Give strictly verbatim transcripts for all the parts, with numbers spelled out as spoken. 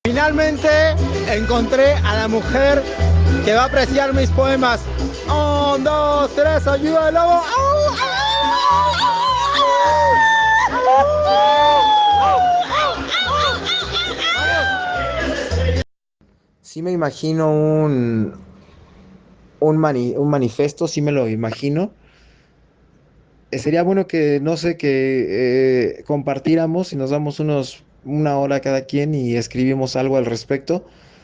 Finalmente encontré a la mujer que va a apreciar mis poemas. Un, dos, tres, ayuda al lobo. ¡Au, au, Sí me imagino un, un, mani- un manifiesto, sí me lo imagino. Eh, sería bueno que, no sé, que eh, compartiéramos y nos damos unos, una hora cada quien y escribimos algo al respecto.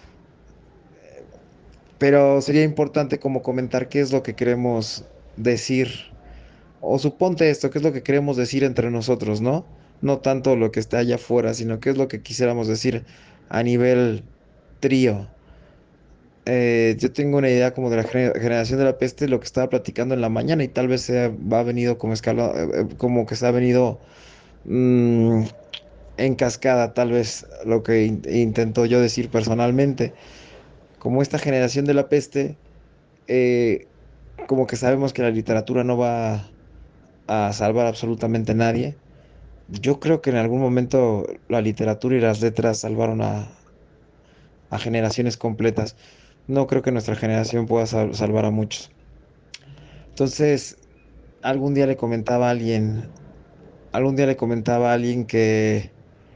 Pero sería importante como comentar qué es lo que queremos decir. O suponte esto, qué es lo que queremos decir entre nosotros, ¿no? No tanto lo que está allá afuera, sino qué es lo que quisiéramos decir a nivel trío. Eh, yo tengo una idea como de la gener- generación de la peste, lo que estaba platicando en la mañana y tal vez se va venido como escala, eh, eh, como que se ha venido mm, en cascada, tal vez lo que in- intento yo decir personalmente. Como esta generación de la peste, eh, como que sabemos que la literatura no va a salvar absolutamente a nadie. Yo creo que en algún momento la literatura y las letras salvaron a, a generaciones completas. No creo que nuestra generación pueda sal- salvar a muchos. Entonces, algún día le comentaba a alguien, algún día le comentaba a alguien que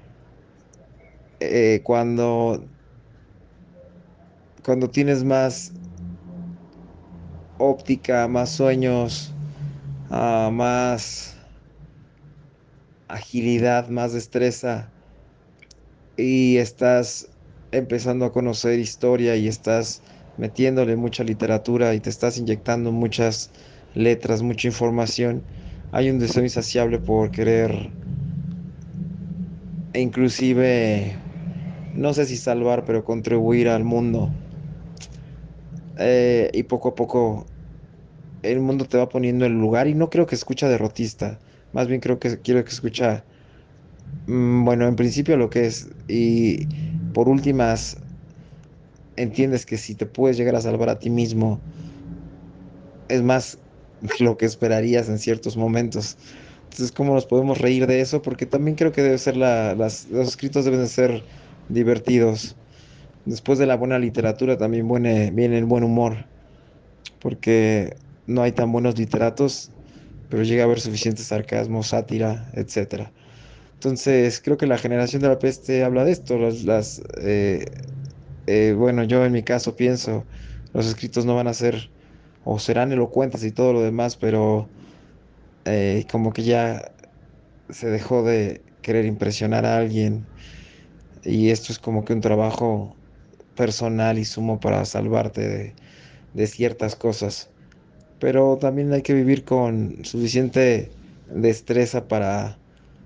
eh, cuando, cuando tienes más óptica, más sueños, ah, más agilidad, más destreza, y estás empezando a conocer historia y estás metiéndole mucha literatura y te estás inyectando muchas letras, mucha información, hay un deseo insaciable por querer, e inclusive, no sé si salvar, pero contribuir al mundo. Eh, y poco a poco el mundo te va poniendo en el lugar y no creo que escucha derrotista, más bien creo que quiero que escucha, mm, bueno, en principio lo que es, y por últimas entiendes que si te puedes llegar a salvar a ti mismo, es más lo que esperarías en ciertos momentos. Entonces, ¿cómo nos podemos reír de eso? Porque también creo que debe ser la, las, los escritos deben de ser divertidos. Después de la buena literatura también viene, viene el buen humor, porque no hay tan buenos literatos, pero llega a haber suficiente sarcasmo, sátira, etcétera. Entonces, creo que la generación de la peste habla de esto. Las, las, eh, eh, bueno, yo en mi caso pienso, los escritos no van a ser o serán elocuentes y todo lo demás, pero eh, como que ya se dejó de querer impresionar a alguien y esto es como que un trabajo personal y sumo para salvarte de, de ciertas cosas. Pero también hay que vivir con suficiente destreza para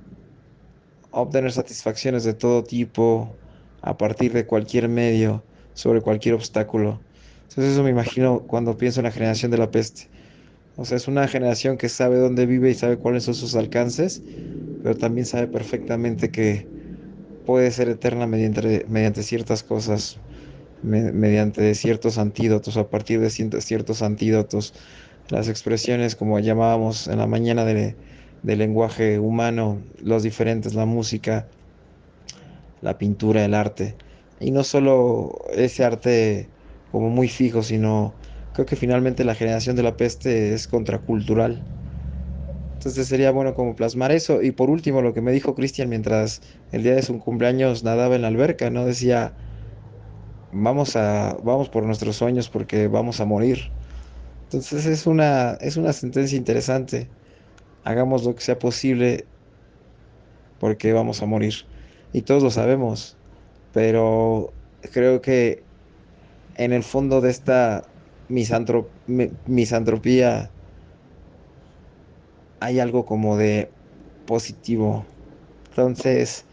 obtener satisfacciones de todo tipo a partir de cualquier medio, sobre cualquier obstáculo. Entonces eso me imagino cuando pienso en la generación de la peste. O sea, es una generación que sabe dónde vive y sabe cuáles son sus alcances, pero también sabe perfectamente que puede ser eterna mediante, mediante ciertas cosas, me- mediante ciertos antídotos, a partir de cientos- ciertos antídotos. Las expresiones, como llamábamos en la mañana de, del lenguaje humano, los diferentes, la música, la pintura, el arte. Y no solo ese arte como muy fijo, sino creo que finalmente la generación de la peste es contracultural. Entonces sería bueno como plasmar eso. Y por último, lo que me dijo Cristian mientras el día de su cumpleaños nadaba en la alberca, ¿no? Decía, vamos a, vamos por nuestros sueños porque vamos a morir. Entonces es una, es una sentencia interesante. Hagamos lo que sea posible porque vamos a morir. Y todos lo sabemos. Pero creo que en el fondo de esta misantro- mi- misantropía hay algo como de positivo. Entonces,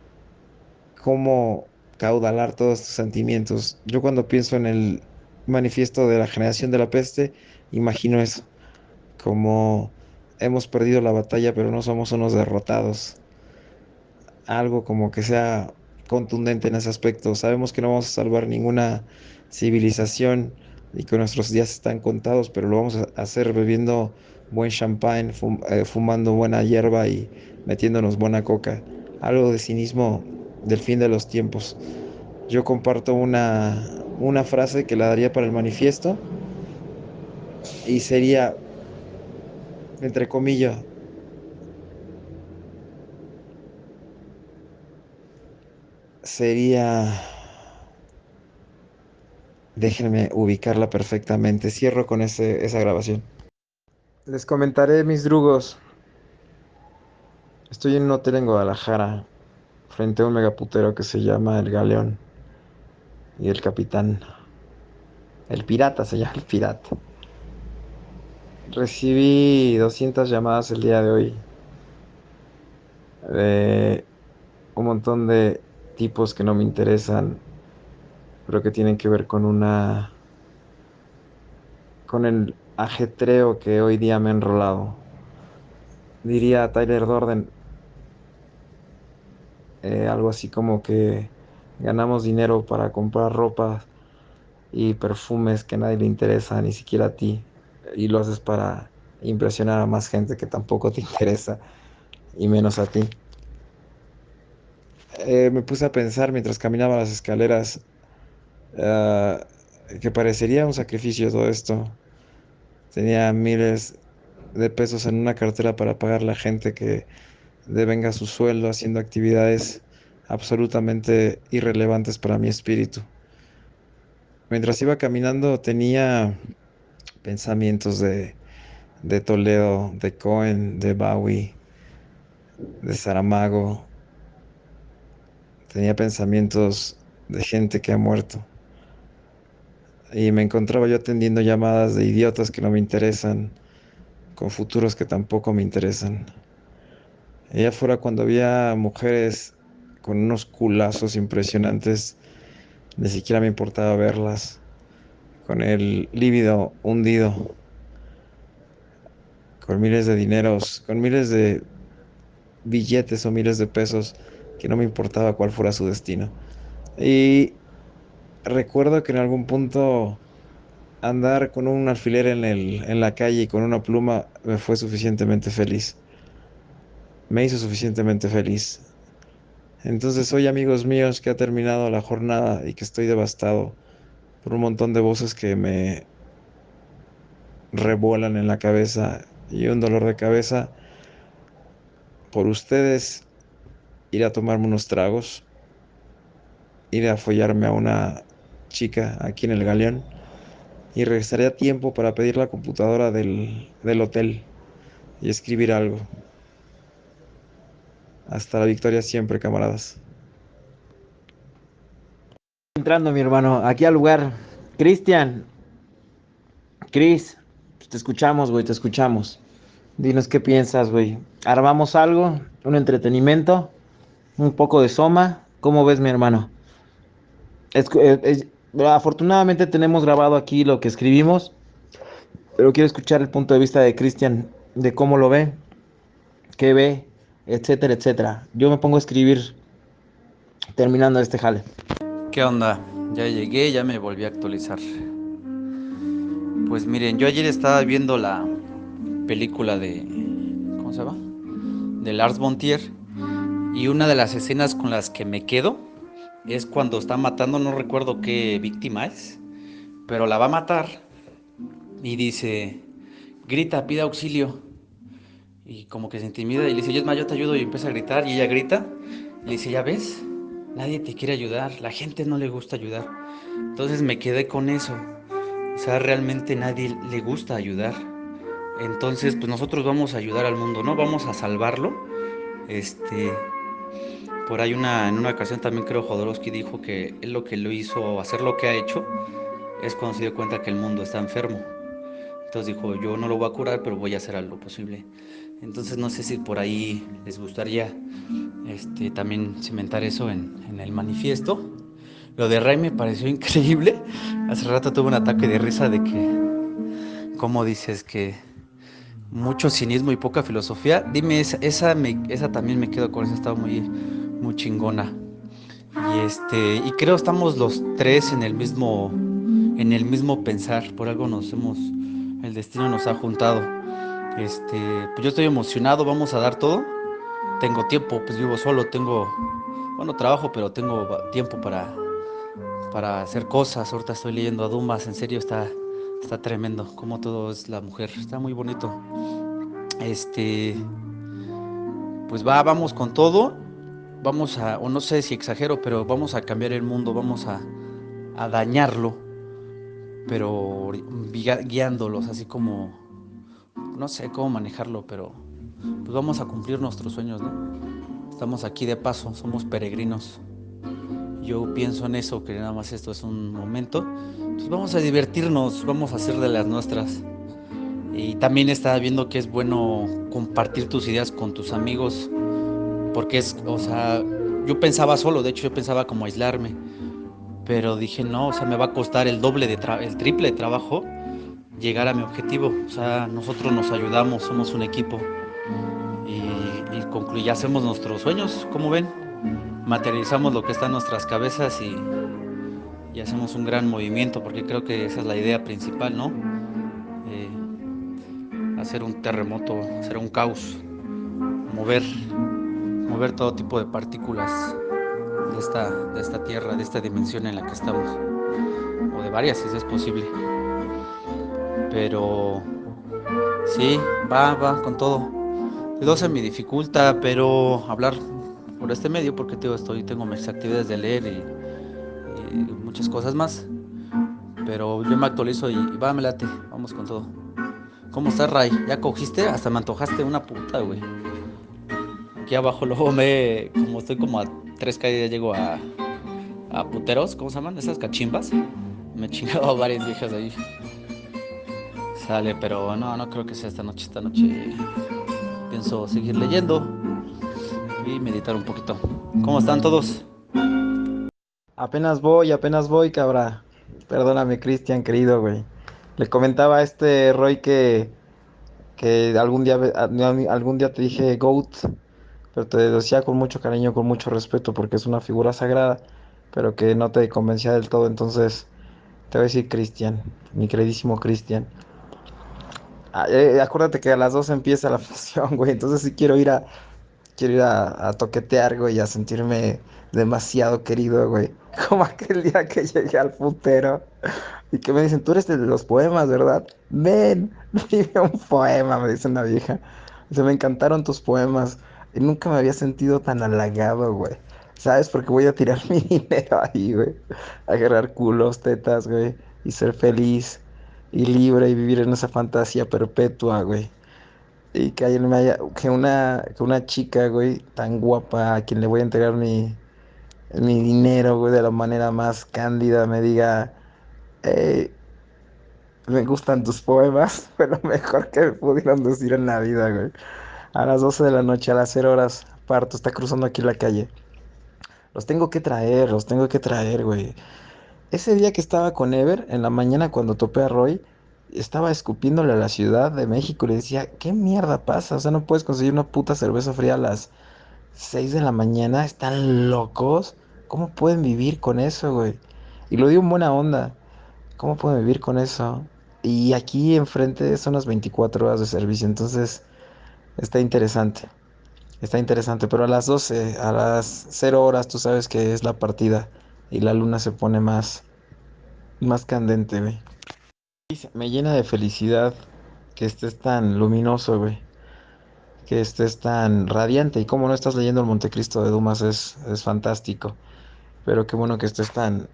cómo caudalar todos estos sentimientos. Yo cuando pienso en el manifiesto de la generación de la peste, imagino eso, como hemos perdido la batalla, pero no somos unos derrotados. Algo como que sea contundente en ese aspecto. Sabemos que no vamos a salvar ninguna civilización y que nuestros días están contados, pero lo vamos a hacer bebiendo buen champán, fum- eh, fumando buena hierba y metiéndonos buena coca. Algo de cinismo del fin de los tiempos. yo comparto una, una frase que la daría para el manifiesto y sería, entre comillas, sería, déjenme ubicarla perfectamente, cierro con ese, esa grabación. Les comentaré mis drugos. Estoy en un hotel en Guadalajara, frente a un megaputero que se llama El Galeón y el capitán. El pirata se llama el pirata. Recibí doscientas llamadas el día de hoy de un montón de tipos que no me interesan, pero que tienen que ver con una, con el ajetreo que hoy día me he enrolado. Diría Tyler Durden, eh, algo así como que ganamos dinero para comprar ropa y perfumes que a nadie le interesa, ni siquiera a ti, y lo haces para impresionar a más gente que tampoco te interesa, y menos a ti. Eh, me puse a pensar mientras caminaba las escaleras, ah, que parecería un sacrificio todo esto. Tenía miles de pesos en una cartera para pagar a la gente que devenga su sueldo haciendo actividades absolutamente irrelevantes para mi espíritu. Mientras iba caminando tenía pensamientos de, de Toledo, de Cohen, de Bowie, de Saramago. Tenía pensamientos de gente que ha muerto. Y me encontraba yo atendiendo llamadas de idiotas que no me interesan, con futuros que tampoco me interesan. Allá afuera cuando había mujeres con unos culazos impresionantes, ni siquiera me importaba verlas, con el líbido hundido, con miles de dineros, con miles de billetes o miles de pesos, que no me importaba cuál fuera su destino. Y recuerdo que en algún punto andar con un alfiler en el, en la calle y con una pluma me fue suficientemente feliz. Me hizo suficientemente feliz. Entonces hoy, amigos míos, que ha terminado la jornada y que estoy devastado por un montón de voces que me revuelan en la cabeza y un dolor de cabeza, por ustedes ir a tomarme unos tragos, ir a follarme a una chica aquí en el Galeón y regresaré a tiempo para pedir la computadora del, del hotel y escribir algo. Hasta la victoria siempre, camaradas. Entrando, mi hermano, aquí al lugar. Cristian, Chris, te escuchamos, güey, te escuchamos. Dinos qué piensas, güey. ¿Armamos algo? ¿Un entretenimiento? ¿Un poco de soma? ¿Cómo ves, mi hermano? Es- eh, es- Afortunadamente tenemos grabado aquí lo que escribimos, pero quiero escuchar el punto de vista de Cristian, de cómo lo ve, qué ve, etcétera, etcétera. Yo me pongo a escribir terminando este jale. ¿Qué onda? Ya llegué, ya me volví a actualizar. Pues miren, yo ayer estaba viendo la película de... ¿Cómo se llama? De Lars von Trier. Y una de las escenas con las que me quedo es cuando está matando, no recuerdo qué víctima es, pero la va a matar y dice, grita, pide auxilio. Y como que se intimida y le dice, yo es más, yo te ayudo y empieza a gritar y ella grita. Y le dice, ya ves, nadie te quiere ayudar, la gente no le gusta ayudar. Entonces me quedé con eso. O sea, realmente nadie le gusta ayudar. Entonces, pues nosotros vamos a ayudar al mundo, ¿no? Vamos a salvarlo. Este, por ahí una, en una ocasión también creo Jodorowsky dijo que él lo que lo hizo, hacer lo que ha hecho, es cuando se dio cuenta que el mundo está enfermo. Entonces dijo, yo no lo voy a curar, pero voy a hacer algo posible. Entonces no sé si por ahí les gustaría este, también cimentar eso en, en el manifiesto. Lo de Ray me pareció increíble. Hace rato tuve un ataque de risa de que, ¿cómo dices que mucho cinismo y poca filosofía? Dime, esa, esa, me, esa también me quedo con esa, estaba muy, muy chingona. Y este, y creo estamos los tres en el mismo, en el mismo pensar. Por algo nos hemos, el destino nos ha juntado. Este, pues yo estoy emocionado, vamos a dar todo. Tengo tiempo, pues vivo solo, tengo, bueno, trabajo, pero tengo tiempo para, para hacer cosas. Ahorita estoy leyendo a Dumas, en serio está, está tremendo, como todo es la mujer, está muy bonito. Este, pues va, vamos con todo, vamos a, o no sé si exagero, pero vamos a cambiar el mundo, vamos a, a dañarlo, pero guiándolos, así como, no sé cómo manejarlo, pero pues vamos a cumplir nuestros sueños, ¿no? Estamos aquí de paso, somos peregrinos. Yo pienso en eso, que nada más esto es un momento. Pues vamos a divertirnos, vamos a hacer de las nuestras. Y también estaba viendo que es bueno compartir tus ideas con tus amigos, porque es, o sea, yo pensaba solo, de hecho yo pensaba como aislarme, pero dije, no, o sea, me va a costar el doble de tra el triple de trabajo llegar a mi objetivo. O sea, nosotros nos ayudamos, somos un equipo y, y concluye, hacemos nuestros sueños, ¿cómo ven? Materializamos lo que está en nuestras cabezas y, y hacemos un gran movimiento, porque creo que esa es la idea principal, ¿no? Eh, hacer un terremoto, hacer un caos, mover, mover todo tipo de partículas de esta, de esta tierra, de esta dimensión en la que estamos, o de varias si es posible. Pero sí, va, va con todo. Todo se me dificulta, pero hablar por este medio, porque tío, estoy, tengo mis actividades de leer y, y muchas cosas más. Pero yo me actualizo y, y va, me late, vamos con todo. ¿Cómo estás, Ray? ¿Ya cogiste? Hasta me antojaste una puta, güey. Aquí abajo luego me... Como estoy como a tres calles, ya llego a... A puteros, ¿cómo se llaman? Esas cachimbas. Me he chingado varias viejas ahí. Sale, pero no, no creo que sea esta noche. Esta noche pienso seguir leyendo y meditar un poquito. ¿Cómo están todos? Apenas voy, apenas voy, cabra. Perdóname, Cristian, querido, güey. Le comentaba a este Roy que, que algún día, algún día te dije GOAT, pero te decía con mucho cariño, con mucho respeto, porque es una figura sagrada, pero que no te convencía del todo. Entonces, te voy a decir Cristian, mi queridísimo Cristian. Ah, eh, acuérdate que a las dos empieza la función, güey. Entonces, sí quiero ir a, quiero ir a, a toquetear, güey, y a sentirme demasiado querido, güey. Como aquel día que llegué al putero y que me dicen, tú eres el de los poemas, ¿verdad? Ven, dime un poema, me dice una vieja. Dice, me encantaron tus poemas. Y nunca me había sentido tan halagado, güey. ¿Sabes? Porque voy a tirar mi dinero ahí, güey. Agarrar culos, tetas, güey. Y ser feliz y libre y vivir en esa fantasía perpetua, güey. Y que alguien me haya, que una, que una chica, güey, tan guapa, a quien le voy a entregar mi, mi dinero, güey, de la manera más cándida, me diga, hey, me gustan tus poemas, fue lo mejor que me pudieron decir en la vida, güey. A las doce de la noche, a las cero horas, parto, está cruzando aquí la calle. Los tengo que traer, los tengo que traer, güey. Ese día que estaba con Ever, en la mañana cuando topé a Roy, estaba escupiéndole a la Ciudad de México y le decía, ¿qué mierda pasa? O sea, no puedes conseguir una puta cerveza fría a las seis de la mañana, ¿están locos? ¿Cómo pueden vivir con eso, güey? Y lo digo en buena onda, ¿cómo pueden vivir con eso? Y aquí enfrente son las veinticuatro horas de servicio, entonces está interesante, está interesante, pero a las doce, a las cero horas, tú sabes que es la partida y la luna se pone más, más candente, güey. Y se- Me llena de felicidad que estés tan luminoso, güey, que estés tan radiante. Y como no estás leyendo el Montecristo de Dumas es, es fantástico. Pero qué bueno que estés tan,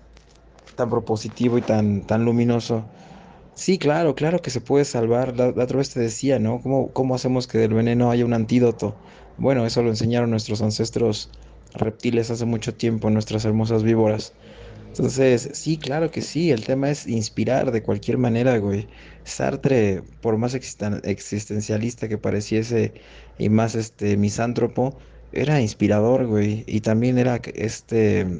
tan propositivo y tan, tan luminoso. Sí, claro, claro que se puede salvar. La, la otra vez te decía, ¿no? ¿Cómo, cómo hacemos que del veneno haya un antídoto? Bueno, eso lo enseñaron nuestros ancestros reptiles hace mucho tiempo, nuestras hermosas víboras. Entonces, sí, claro que sí, el tema es inspirar de cualquier manera, güey. Sartre, por más existen- existencialista que pareciese y más este misántropo, era inspirador, güey. Y también era este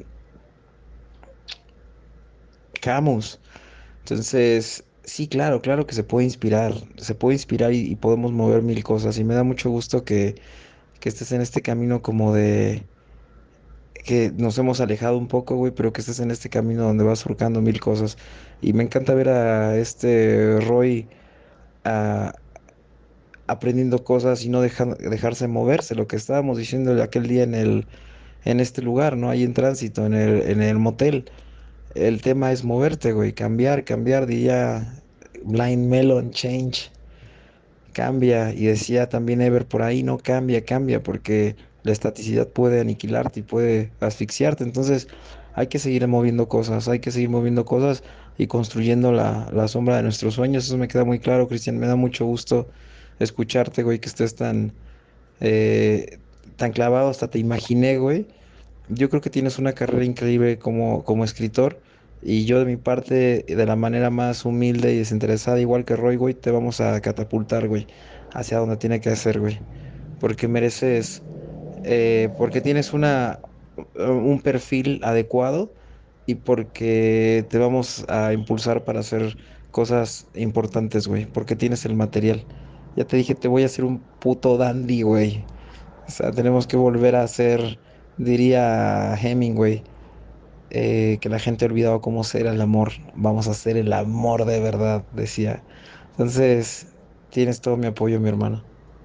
Camus. Entonces, sí, claro, claro que se puede inspirar, se puede inspirar y, y podemos mover mil cosas. Y me da mucho gusto que, que estés en este camino como de que nos hemos alejado un poco, güey, pero que estés en este camino donde vas surcando mil cosas. Y me encanta ver a este Roy a- aprendiendo cosas y no dejan- dejarse moverse, lo que estábamos diciendo aquel día en el, en este lugar, ¿no? Ahí en tránsito, en el, en el motel. El tema es moverte, güey, cambiar, cambiar, diría Blind Melon, change, cambia. Y decía también Ever por ahí, no cambia, cambia, porque la estaticidad puede aniquilarte y puede asfixiarte. Entonces hay que seguir moviendo cosas, hay que seguir moviendo cosas y construyendo la, la sombra de nuestros sueños. Eso me queda muy claro, Cristian. Me da mucho gusto escucharte, güey, que estés tan, eh, tan clavado, hasta te imaginé, güey. Yo creo que tienes una carrera increíble como, como escritor y yo de mi parte, de la manera más humilde y desinteresada, igual que Roy, güey, te vamos a catapultar, güey, hacia donde tiene que ser, güey. Porque mereces, eh, porque tienes una, un perfil adecuado y porque te vamos a impulsar para hacer cosas importantes, güey, porque tienes el material. Ya te dije, te voy a hacer un puto dandy, güey. O sea, tenemos que volver a ser, diría Hemingway, eh, que la gente ha olvidado cómo ser el amor. Vamos a hacer el amor de verdad, decía. Entonces, tienes todo mi apoyo, mi hermano.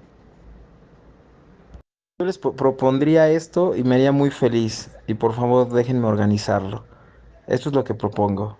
Yo les pro- propondría esto y me haría muy feliz. Y por favor, déjenme organizarlo. Esto es lo que propongo.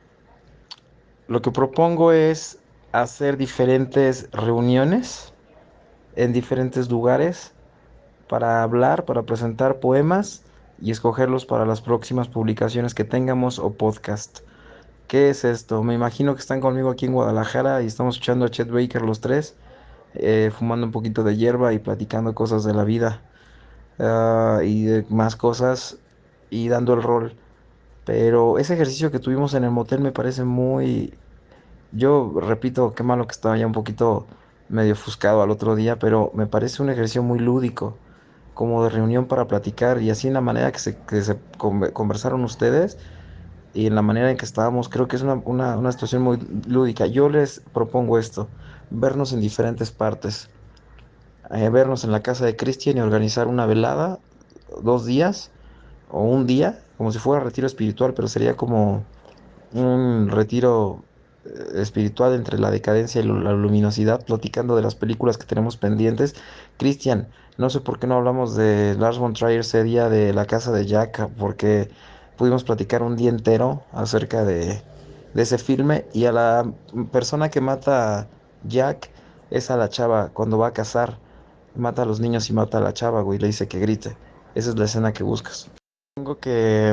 Lo que propongo es hacer diferentes reuniones en diferentes lugares para hablar, para presentar poemas y escogerlos para las próximas publicaciones que tengamos o podcast. ¿Qué es esto? Me imagino que están conmigo aquí en Guadalajara y estamos escuchando a Chet Baker los tres, eh, fumando un poquito de hierba y platicando cosas de la vida, ah, y de más cosas y dando el rol. Pero ese ejercicio que tuvimos en el motel me parece muy... Yo repito, qué malo que estaba ya un poquito medio ofuscado al otro día, pero me parece un ejercicio muy lúdico, como de reunión para platicar y así en la manera que se, que se conve- conversaron ustedes y en la manera en que estábamos, creo que es una, una, una situación muy lúdica. Yo les propongo esto, vernos en diferentes partes, eh, vernos en la casa de Cristian y organizar una velada, dos días o un día, como si fuera retiro espiritual, pero sería como un retiro eh, espiritual entre la decadencia y lo- la luminosidad, platicando de las películas que tenemos pendientes. Cristian, no sé por qué no hablamos de Lars von Trier ese día de La casa de Jack, porque pudimos platicar un día entero acerca de, de ese filme y a la persona que mata a Jack es a la chava cuando va a cazar. Mata a los niños y mata a la chava, güey, le dice que grite. Esa es la escena que buscas. Tengo que,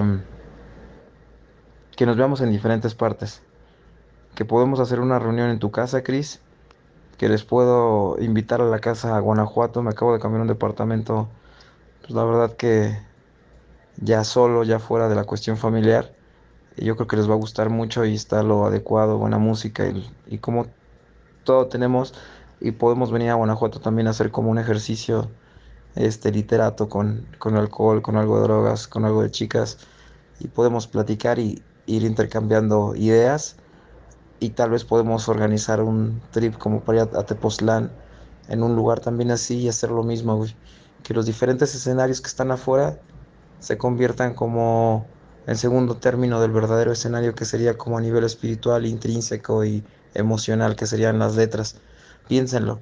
que nos veamos en diferentes partes. Que podemos hacer una reunión en tu casa, Chris, que les puedo invitar a la casa a Guanajuato. Me acabo de cambiar un departamento, pues la verdad que ya solo, ya fuera de la cuestión familiar. Y yo creo que les va a gustar mucho y está lo adecuado, buena música y, y como todo tenemos y podemos venir a Guanajuato también a hacer como un ejercicio este literato con, con alcohol, con algo de drogas, con algo de chicas y podemos platicar y ir intercambiando ideas y tal vez podemos organizar un trip como para ir a, a Tepoztlán en un lugar también así y hacer lo mismo, güey. Que los diferentes escenarios que están afuera se conviertan como en segundo término del verdadero escenario que sería como a nivel espiritual, intrínseco y emocional, que serían las letras. Piénsenlo.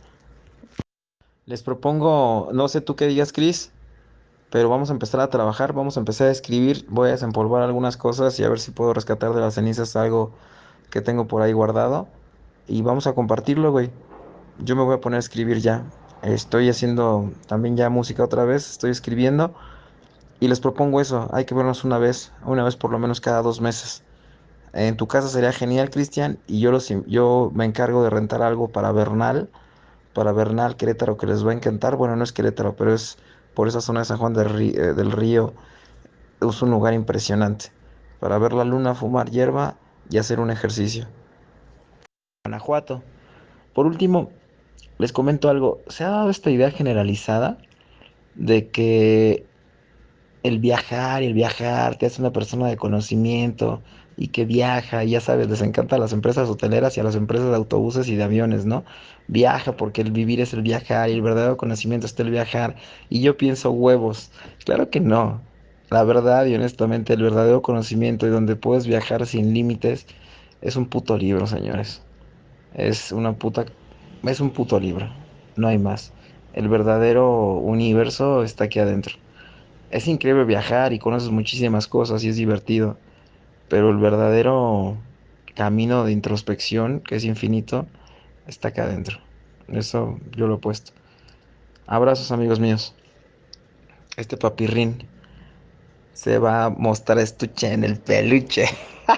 Les propongo, no sé tú qué digas, Chris, pero vamos a empezar a trabajar, vamos a empezar a escribir, voy a desempolvar algunas cosas y a ver si puedo rescatar de las cenizas algo que tengo por ahí guardado y vamos a compartirlo, güey. Yo me voy a poner a escribir ya. Estoy haciendo también ya música otra vez, estoy escribiendo y les propongo eso, hay que vernos una vez, una vez por lo menos cada dos meses. En tu casa sería genial, Cristian, y yo los, in- yo me encargo de rentar algo para Bernal, para Bernal, Querétaro, que les va a encantar. Bueno, no es Querétaro, pero es por esa zona de San Juan del Rí- eh, del Río. Es un lugar impresionante para ver la luna, fumar hierba y hacer un ejercicio. Guanajuato. Por último, les comento algo. Se ha dado esta idea generalizada de que el viajar y el viajar te hace una persona de conocimiento y que viaja, y ya sabes, les encanta a las empresas hoteleras y a las empresas de autobuses y de aviones, ¿no? Viaja porque el vivir es el viajar y el verdadero conocimiento está el viajar. Y yo pienso huevos. Claro que no. La verdad y honestamente, el verdadero conocimiento y donde puedes viajar sin límites es un puto libro, señores. Es una puta, es un puto libro. No hay más. El verdadero universo está aquí adentro. Es increíble viajar y conoces muchísimas cosas y es divertido, pero el verdadero camino de introspección, que es infinito, está acá adentro. Eso yo lo he puesto. Abrazos, amigos míos. Este papirrín se va a mostrar estuche en el peluche.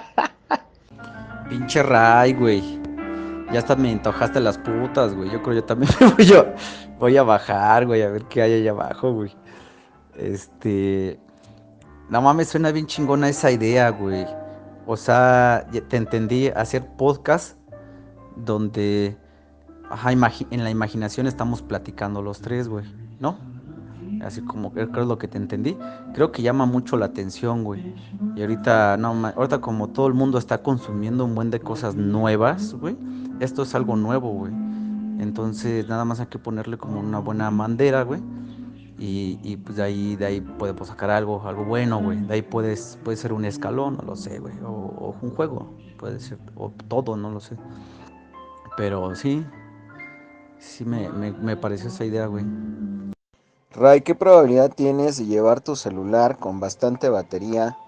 Pinche Ray, güey. Ya hasta me antojaste las putas, güey. Yo creo yo también me voy a, voy a bajar, güey, a ver qué hay allá abajo, güey. Este. No mames, suena bien chingona esa idea, güey. O sea, ya te entendí, hacer podcast donde, ajá, imagi- en la imaginación estamos platicando los tres, güey, ¿no? Así como que creo es lo que te entendí. Creo que llama mucho la atención, güey. Y ahorita, no, ma- ahorita como todo el mundo está consumiendo un buen de cosas nuevas, güey. Esto es algo nuevo, güey. Entonces, nada más hay que ponerle como una buena bandera, güey. Y, y pues de ahí, de ahí podemos sacar algo, algo bueno, güey. De ahí puedes, puede ser un escalón, no lo sé, güey. O, o un juego, puede ser. O todo, no lo sé. Pero sí, sí me, me, me pareció esa idea, güey. Ray, ¿qué probabilidad tienes de llevar tu celular con bastante batería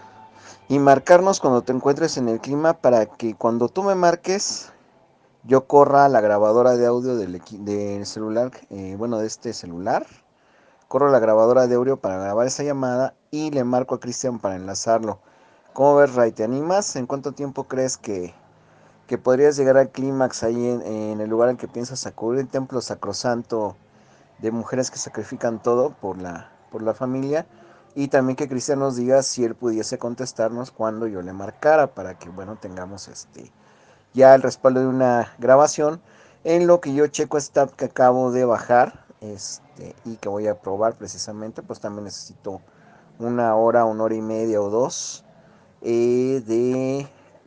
y marcarnos cuando te encuentres en el clima para que cuando tú me marques yo corra a la grabadora de audio del, equi- del celular, eh, bueno, de este celular, corro la grabadora de audio para grabar esa llamada y le marco a Cristian para enlazarlo? ¿Cómo ves, Ray? ¿Te animas? ¿En cuánto tiempo crees que, que podrías llegar al clímax ahí en, en el lugar en que piensas acudir, el templo sacrosanto de mujeres que sacrifican todo por la, por la familia? Y también que Cristian nos diga si él pudiese contestarnos cuando yo le marcara para que, bueno, tengamos este ya el respaldo de una grabación en lo que yo checo esta app que acabo de bajar este, y que voy a probar precisamente. Pues también necesito una hora, una hora y media o dos eh, de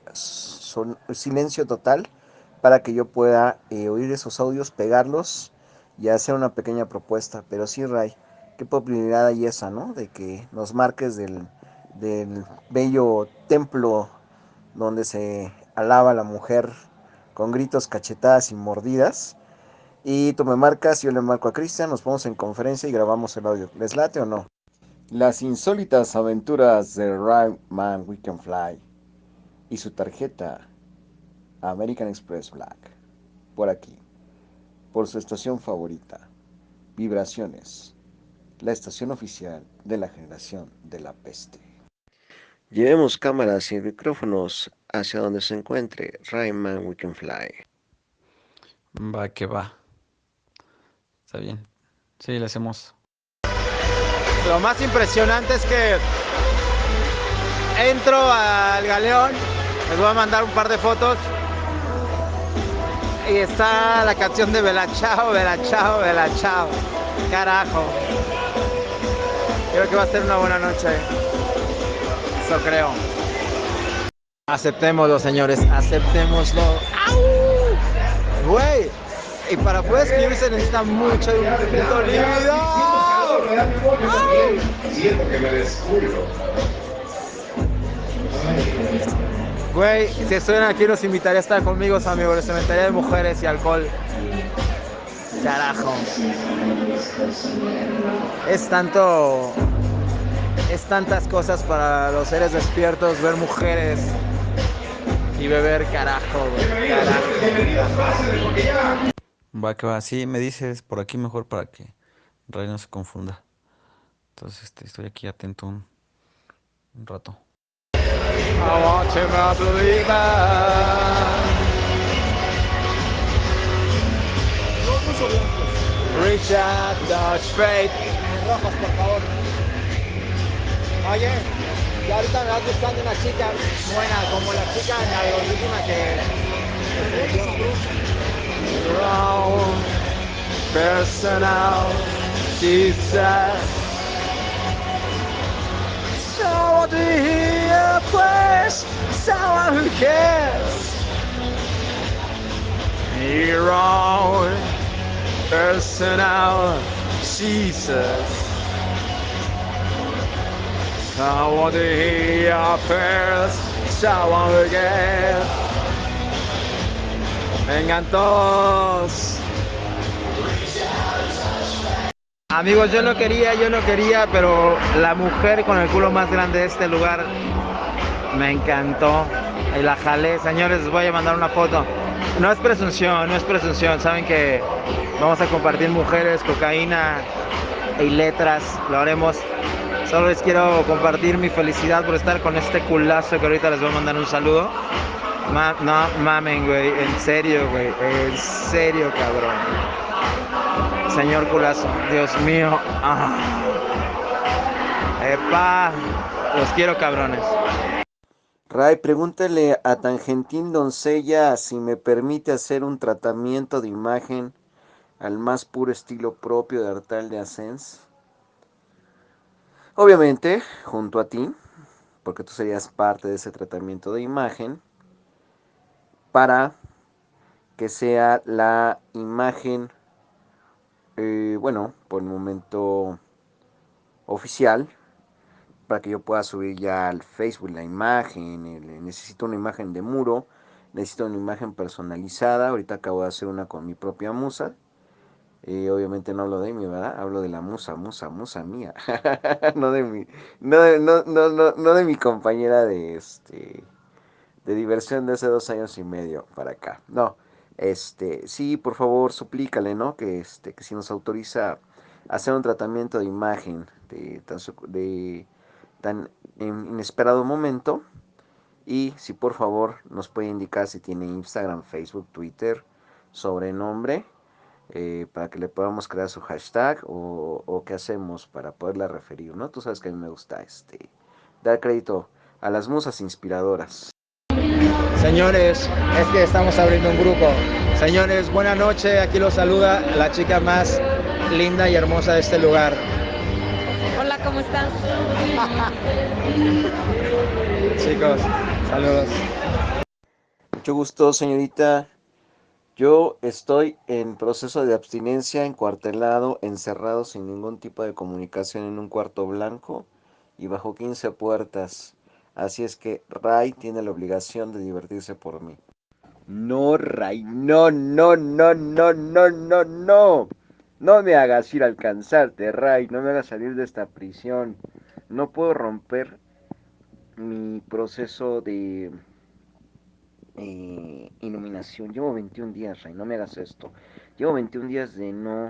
son, silencio total para que yo pueda eh, oír esos audios, pegarlos y hacer una pequeña propuesta. Pero sí, Ray, qué probabilidad hay esa, ¿no? De que nos marques del, del bello templo donde se alaba a la mujer con gritos, cachetadas y mordidas. Y tú me marcas, yo le marco a Cristian, nos ponemos en conferencia y grabamos el audio. ¿Les late o no? Las insólitas aventuras de Rayman We Can Fly y su tarjeta American Express Black. Por aquí, por su estación favorita, Vibraciones, la estación oficial de la generación de la peste. Llevemos cámaras y micrófonos hacia donde se encuentre Rayman We Can Fly. Va que va. Está bien. Sí, le hacemos. Lo más impresionante es que entro al galeón, les voy a mandar un par de fotos y está la canción de Bella Chao, Bella Chao, Bella Chao. Carajo. Creo que va a ser una buena noche. Eso creo. Aceptémoslo, señores, aceptémoslo. ¡Au! Güey, y para poder escribir se necesita mucho de un puto líquido. Siento que me descubro. Güey, si estuvieran aquí nos invitaría a estar conmigo, amigos. Les invitaría de mujeres y alcohol. Carajo. Es tanto... Es tantas cosas para los seres despiertos, ver mujeres y beber, carajo, güey. Carajo. Va que va. Sí, me dices por aquí mejor para que Ray no se confunda. Entonces, este, estoy aquí atento un, un rato. I want to my believer. Richard Dodge Fate. Rojos, por favor. Oye, y ahorita me vas buscando una chica buena, como la chica en la última que... Wrong personal, Jesus. Someone to hear a place, someone who cares. You're wrong personal, Jesus. Someone to hear your prayers, someone who cares. Vengan todos. Amigos, yo no quería, yo no quería, pero la mujer con el culo más grande de este lugar Me encantó. Y la jalé. Señores, les voy a mandar una foto. No es presunción, no es presunción. Saben que vamos a compartir mujeres, cocaína y letras. Lo haremos. Solo les quiero compartir mi felicidad por estar con este culazo que ahorita les voy a mandar un saludo. Ma no mamen, güey. En serio, güey. En serio, cabrón. Señor culazo. Dios mío. Ah. Epa. Los quiero, cabrones. Ray, pregúntale a Tangentín Doncella si me permite hacer un tratamiento de imagen al más puro estilo propio de Artal de Ascens. Obviamente, junto a ti, porque tú serías parte de ese tratamiento de imagen, para que sea la imagen, eh, bueno, por el momento oficial, para que yo pueda subir ya al Facebook la imagen. El, necesito una imagen de muro, necesito una imagen personalizada. Ahorita acabo de hacer una con mi propia musa. Eh, obviamente no hablo de mí, ¿verdad? Hablo de la musa, musa, musa mía. no de mi, no, de, no, no, no, no de mi compañera de este de diversión de hace dos años y medio para acá. No, este, sí, por favor, suplícale, ¿no? Que este, que si nos autoriza hacer un tratamiento de imagen de tan, de tan inesperado momento. Y si por favor nos puede indicar si tiene Instagram, Facebook, Twitter, sobrenombre, eh, para que le podamos crear su hashtag o, o qué hacemos para poderla referir, ¿no? Tú sabes que a mí me gusta este, dar crédito a las musas inspiradoras. Señores, es que estamos abriendo un grupo. Señores, buena noche. Aquí los saluda la chica más linda y hermosa de este lugar. Hola, ¿cómo estás? Chicos, saludos. Mucho gusto, señorita. Yo estoy en proceso de abstinencia, encuartelado, encerrado sin ningún tipo de comunicación en un cuarto blanco y bajo quince puertas. Así es que Ray tiene la obligación de divertirse por mí. No, Ray, no, no, no, no, no, no, no. No me hagas ir a alcanzarte, Ray. No me hagas salir de esta prisión. No puedo romper mi proceso de eh, iluminación. Llevo veintiún días, Ray. No me hagas esto. Llevo veintiún días de no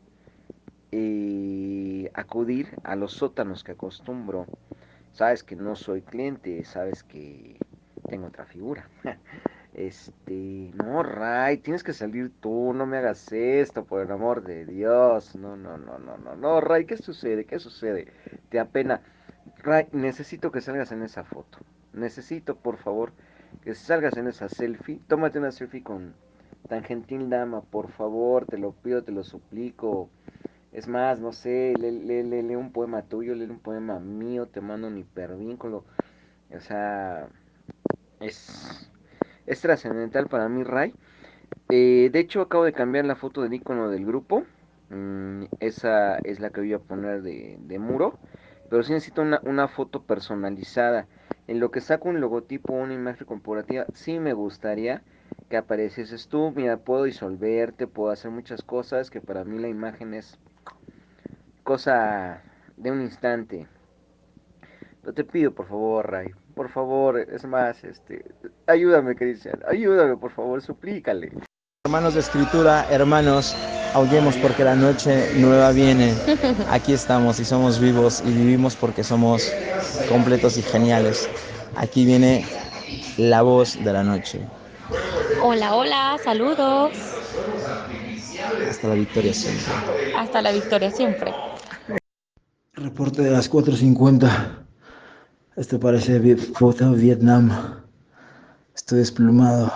eh, acudir a los sótanos que acostumbro. Sabes que no soy cliente. Sabes que tengo otra figura. Este, no, Ray, tienes que salir tú, no me hagas esto, por el amor de Dios. No, no, no, no, no, no, Ray, ¿qué sucede? ¿Qué sucede? Te apena. Ray, necesito que salgas en esa foto. Necesito, por favor, que salgas en esa selfie. Tómate una selfie con tan gentil dama, por favor, te lo pido, te lo suplico. Es más, no sé, lee, lee, lee, lee un poema tuyo, lee un poema mío, te mando un hipervínculo. O sea, es... Es trascendental para mí, Ray. Eh, de hecho, acabo de cambiar la foto del icono del grupo. Mm, esa es la que voy a poner de, de muro. Pero sí necesito una, una foto personalizada. En lo que saco un logotipo o una imagen corporativa, sí me gustaría que aparecieses tú. Mira, puedo disolverte, puedo hacer muchas cosas. Que para mí la imagen es cosa de un instante. Pero te pido, por favor, Ray. Por favor, es más, este, ayúdame, Cristian. Ayúdame, por favor, suplícale. Hermanos de escritura, hermanos, aullemos porque la noche nueva viene. Aquí estamos y somos vivos y vivimos porque somos completos y geniales. Aquí viene la voz de la noche. Hola, hola, saludos. Hasta la victoria siempre. Hasta la victoria siempre. Reporte de las cuatro cincuenta. Esto parece vi- foto de Vietnam. Estoy desplumado.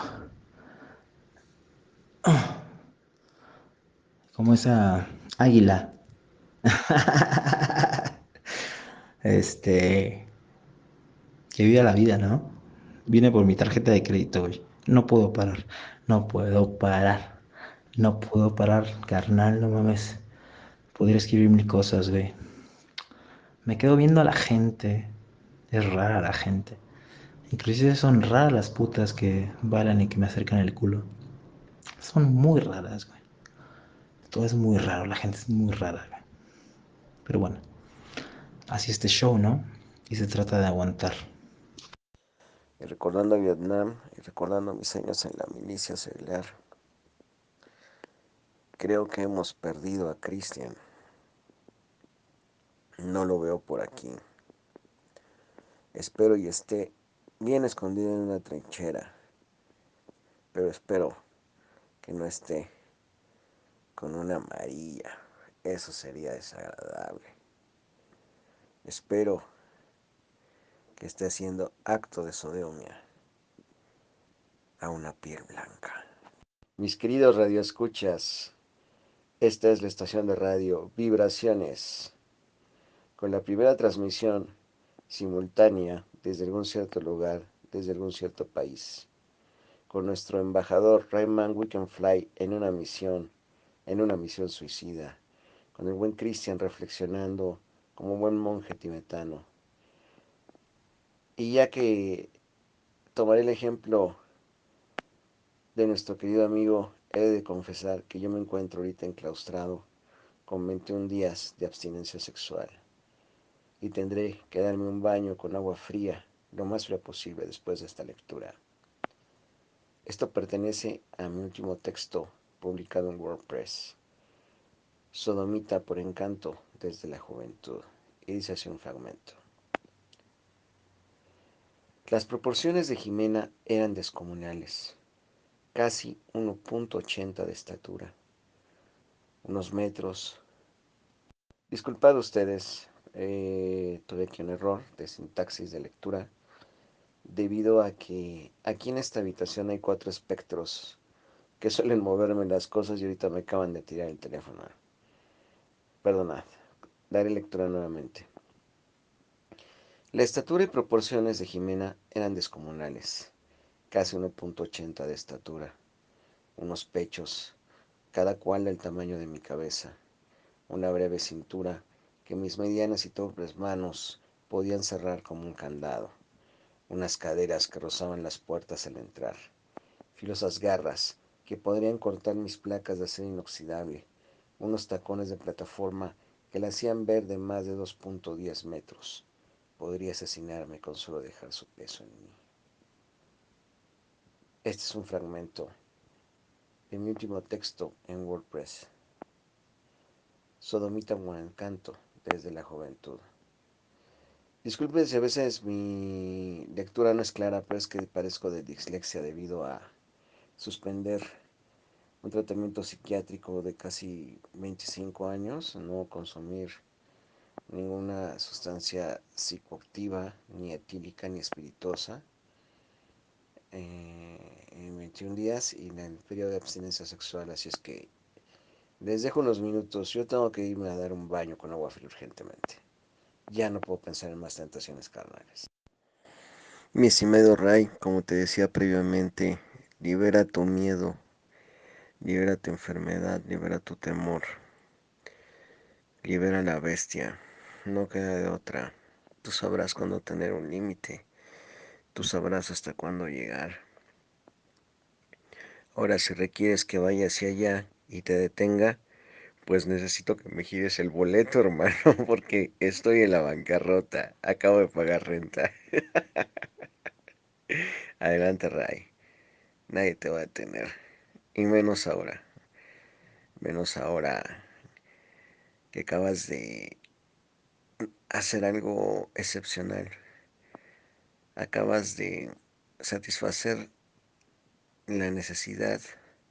Como esa águila. Este. Que viva la vida, ¿no? Vine por mi tarjeta de crédito hoy. No puedo parar. No puedo parar. No puedo parar, carnal, no mames. Podría escribir mil cosas, güey. Me quedo viendo a la gente. Es rara la gente. Inclusive son raras las putas que bailan y que me acercan el culo. Son muy raras, güey. Todo es muy raro, la gente es muy rara, güey. Pero bueno, así este show, ¿no? Y se trata de aguantar. Y recordando Vietnam y recordando mis años en la milicia seglar, creo que hemos perdido a Christian. No lo veo por aquí. Espero y esté bien escondido en una trinchera, pero espero que no esté con una amarilla. Eso sería desagradable. Espero que esté haciendo acto de sodomía a una piel blanca. Mis queridos radioescuchas, esta es la estación de radio Vibraciones, con la primera transmisión simultánea desde algún cierto lugar, desde algún cierto país, con nuestro embajador Rayman Weekendfly en una misión, en una misión suicida, con el buen Christian reflexionando como buen monje tibetano. Y ya que tomaré el ejemplo de nuestro querido amigo, he de confesar que yo me encuentro ahorita enclaustrado con veintiún días de abstinencia sexual y tendré que darme un baño con agua fría lo más fría posible después de esta lectura. Esto pertenece a mi último texto publicado en WordPress, Sodomita por encanto desde la juventud, y dice así un fragmento. Las proporciones de Jimena eran descomunales, casi uno punto ochenta de estatura, unos metros. Disculpad ustedes, eh, tuve aquí un error de sintaxis de lectura, debido a que aquí en esta habitación hay cuatro espectros que suelen moverme las cosas y ahorita me acaban de tirar el teléfono. Perdonad, daré lectura nuevamente. La estatura y proporciones de Jimena eran descomunales, casi uno punto ochenta de estatura, unos pechos, cada cual del tamaño de mi cabeza, una breve cintura que mis medianas y torpes manos podían cerrar como un candado, unas caderas que rozaban las puertas al entrar, filosas garras que podrían cortar mis placas de acero inoxidable, unos tacones de plataforma que la hacían ver de más de dos punto diez metros. Podría asesinarme con solo dejar su peso en mí. Este es un fragmento de mi último texto en WordPress, Sodomita por encanto desde la juventud. Disculpen si a veces mi lectura no es clara, pero es que padezco de dislexia debido a suspender un tratamiento psiquiátrico de casi veinticinco años, no consumir ninguna sustancia psicoactiva, ni etílica, ni espirituosa, eh, en veintiún días y en el periodo de abstinencia sexual. Así es que les dejo unos minutos. Yo tengo que irme a dar un baño con agua fría urgentemente. Ya no puedo pensar en más tentaciones carnales. Mi estimado Ray, como te decía previamente, libera tu miedo, libera tu enfermedad, libera tu temor, libera la bestia. No queda de otra. Tú sabrás cuándo tener un límite. Tú sabrás hasta cuándo llegar. Ahora, si requieres que vaya hacia allá y te detenga, pues necesito que me gires el boleto, hermano, porque estoy en la bancarrota. Acabo de pagar renta. Adelante, Ray. Nadie te va a detener. Y menos ahora. Menos ahora que acabas de hacer algo excepcional. Acabas de satisfacer la necesidad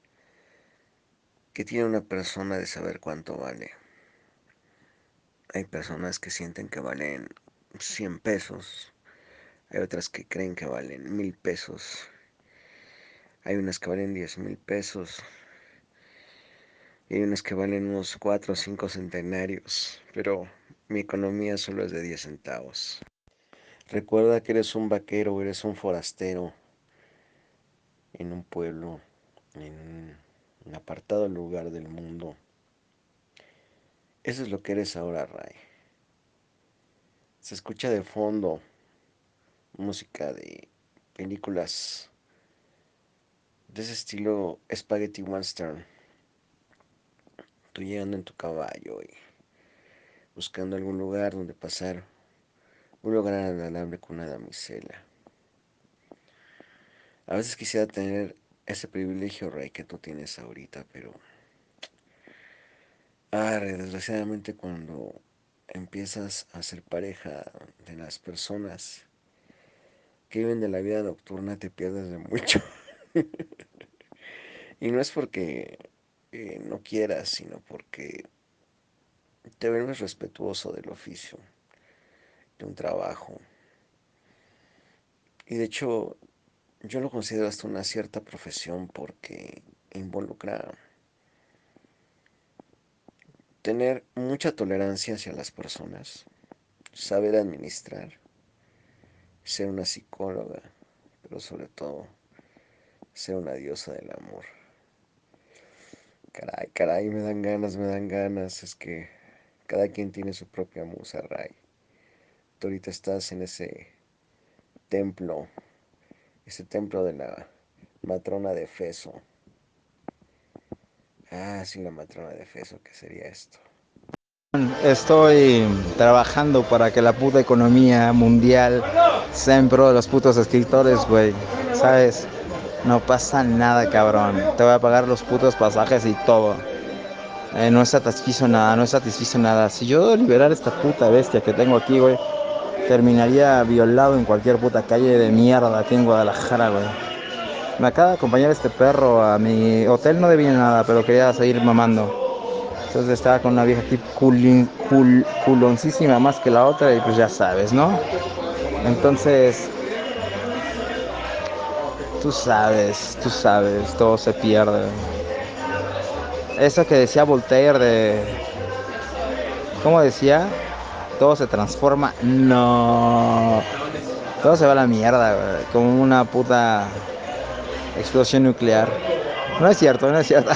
que tiene una persona de saber cuánto vale. Hay personas que sienten que valen cien pesos. Hay otras que creen que valen mil pesos. Hay unas que valen diez mil pesos. Y hay unas que valen unos cuatro o cinco centenarios. Pero mi economía solo es de diez centavos. Recuerda que eres un vaquero, eres un forastero en un pueblo, en un apartado lugar del mundo. Eso es lo que eres ahora, Ray. Se escucha de fondo música de películas de ese estilo Spaghetti Western. Tú llegando en tu caballo y buscando algún lugar donde pasar, un lugar al alambre con una damisela. A veces quisiera tener ese privilegio, Ray, que tú tienes ahorita, pero ah, desgraciadamente cuando empiezas a ser pareja de las personas que viven de la vida nocturna te pierdes de mucho. Y no es porque eh, no quieras, sino porque te vuelves respetuoso del oficio, de un trabajo. Y de hecho, yo lo considero hasta una cierta profesión porque involucra tener mucha tolerancia hacia las personas, saber administrar, ser una psicóloga, pero sobre todo ser una diosa del amor. Caray, caray, me dan ganas, me dan ganas. Es que cada quien tiene su propia musa, Ray. Tú ahorita estás en ese templo, ese templo de la matrona de Feso. Ah, sí, la matrona de Feso, ¿qué sería esto? Estoy trabajando para que la puta economía mundial sea en pro de los putos escritores, güey. ¿Sabes? No pasa nada, cabrón. Te voy a pagar los putos pasajes y todo. Eh, no satisfizo nada, no satisfizo nada. Si yo liberara esta puta bestia que tengo aquí, güey, terminaría violado en cualquier puta calle de mierda aquí en Guadalajara, güey. Me acaba de acompañar este perro a mi hotel, no debía nada, pero quería seguir mamando. Entonces estaba con una vieja tipo culin, cul, culoncísima más que la otra y pues ya sabes, ¿no? Entonces, tú sabes, tú sabes, todo se pierde. Eso que decía Voltaire de... ¿Cómo decía? Todo se transforma. No. Todo se va a la mierda, güey. Como una puta explosión nuclear. No es cierto, no es cierto.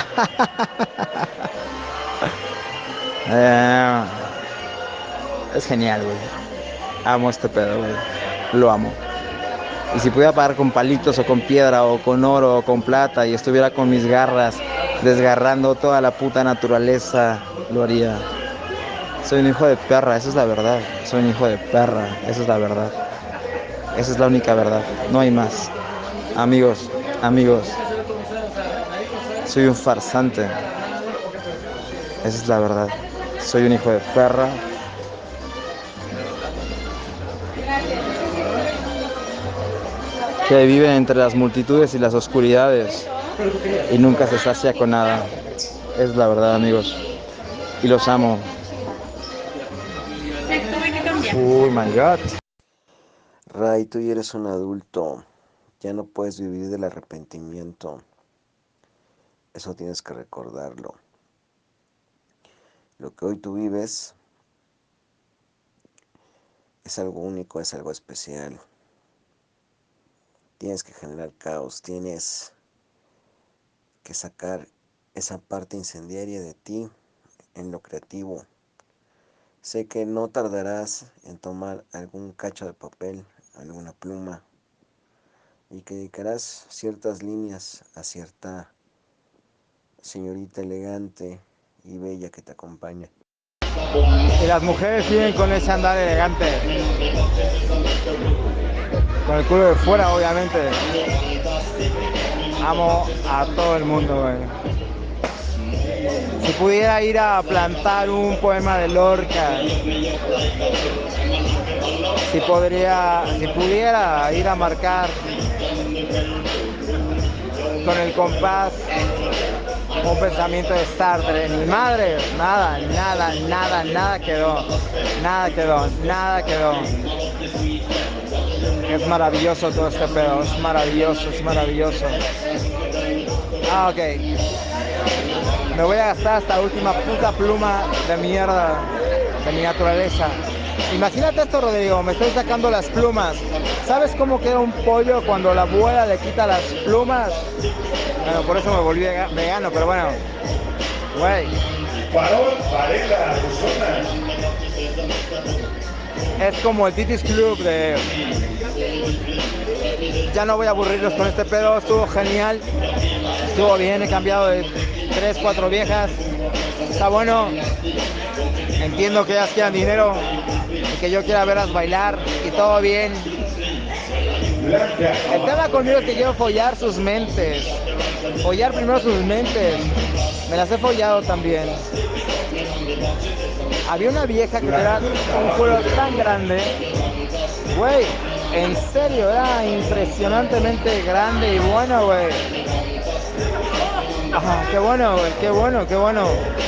eh, es genial, güey. Amo este pedo, güey. Lo amo. Y si pudiera pagar con palitos o con piedra o con oro o con plata y estuviera con mis garras desgarrando toda la puta naturaleza, lo haría. Soy un hijo de perra, esa es la verdad. Soy un hijo de perra, esa es la verdad. Esa es la única verdad, no hay más. Amigos, amigos, soy un farsante. Esa es la verdad. Soy un hijo de perra. Que vive entre las multitudes y las oscuridades y nunca se sacia con nada. Es la verdad, amigos. Y los amo. Uy, my God. Ray, tú ya eres un adulto. Ya no puedes vivir del arrepentimiento. Eso tienes que recordarlo. Lo que hoy tú vives es algo único, es algo especial. Tienes que generar caos, tienes que sacar esa parte incendiaria de ti en lo creativo. Sé que no tardarás en tomar algún cacho de papel, alguna pluma, y que dedicarás ciertas líneas a cierta señorita elegante y bella que te acompaña. Y las mujeres siguen con ese andar elegante. Con el culo de fuera, obviamente. Amo a todo el mundo, güey. Si pudiera ir a plantar un poema de Lorca, si podría, si pudiera ir a marcar con el compás un pensamiento de Sartre, mi madre, nada, nada, nada, nada quedó, nada quedó, nada quedó. Es maravilloso todo este pedo, es maravilloso, es maravilloso. Ah, ok. Me voy a gastar esta última puta pluma de mierda de mi naturaleza. Imagínate esto, Rodrigo, me estoy sacando las plumas. ¿Sabes cómo queda un pollo cuando la abuela le quita las plumas? Bueno, por eso me volví vegano, pero bueno. Güey. Parón, pareja, Es como el Titis Club de... Ya no voy a aburrirlos con este pedo, estuvo genial. Estuvo bien, he cambiado de tres, cuatro viejas. Está bueno. Entiendo que ellas quieran dinero y que yo quiera verlas bailar y todo bien. Blanca. El tema conmigo es que quiero follar sus mentes. Follar primero sus mentes. Me las he follado también. Había una vieja que era un culo tan grande. Güey, en serio, era impresionantemente grande y bueno, güey. Ajá, qué bueno, güey, qué bueno, qué bueno.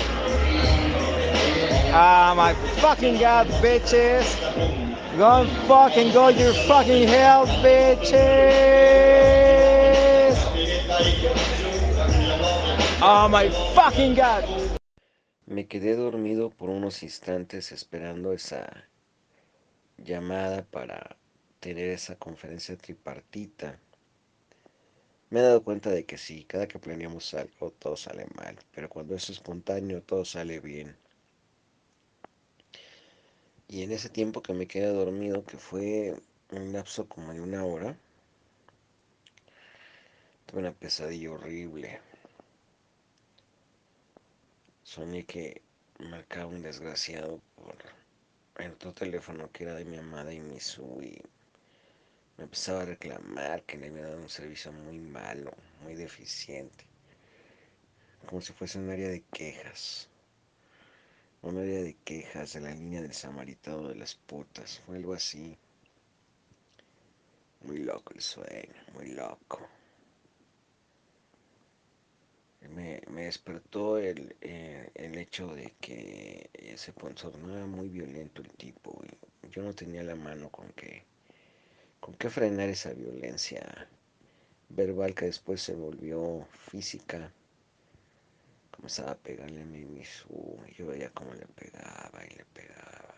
Ah, my fucking god, bitches. Go fucking go your fucking hell, bitches. Oh my fucking god. Me quedé dormido por unos instantes esperando esa llamada para tener esa conferencia tripartita. Me he dado cuenta de que sí, cada que planeamos algo todo sale mal, pero cuando es espontáneo todo sale bien. Y en ese tiempo que me quedé dormido, que fue un lapso como de una hora, tuve una pesadilla horrible. Soñé que marcaba un desgraciado por el otro teléfono que era de mi amada y Misu y me empezaba a reclamar que le había dado un servicio muy malo, muy deficiente, como si fuese un área de quejas, un área de quejas de la línea del samaritano de las putas, fue algo así. Muy loco el sueño, muy loco. Me, me despertó el, eh, el hecho de que se tornaba muy violento el tipo y yo no tenía la mano con que, con qué frenar esa violencia verbal que después se volvió física. Comenzaba a pegarle a mi Misu y yo veía cómo le pegaba y le pegaba.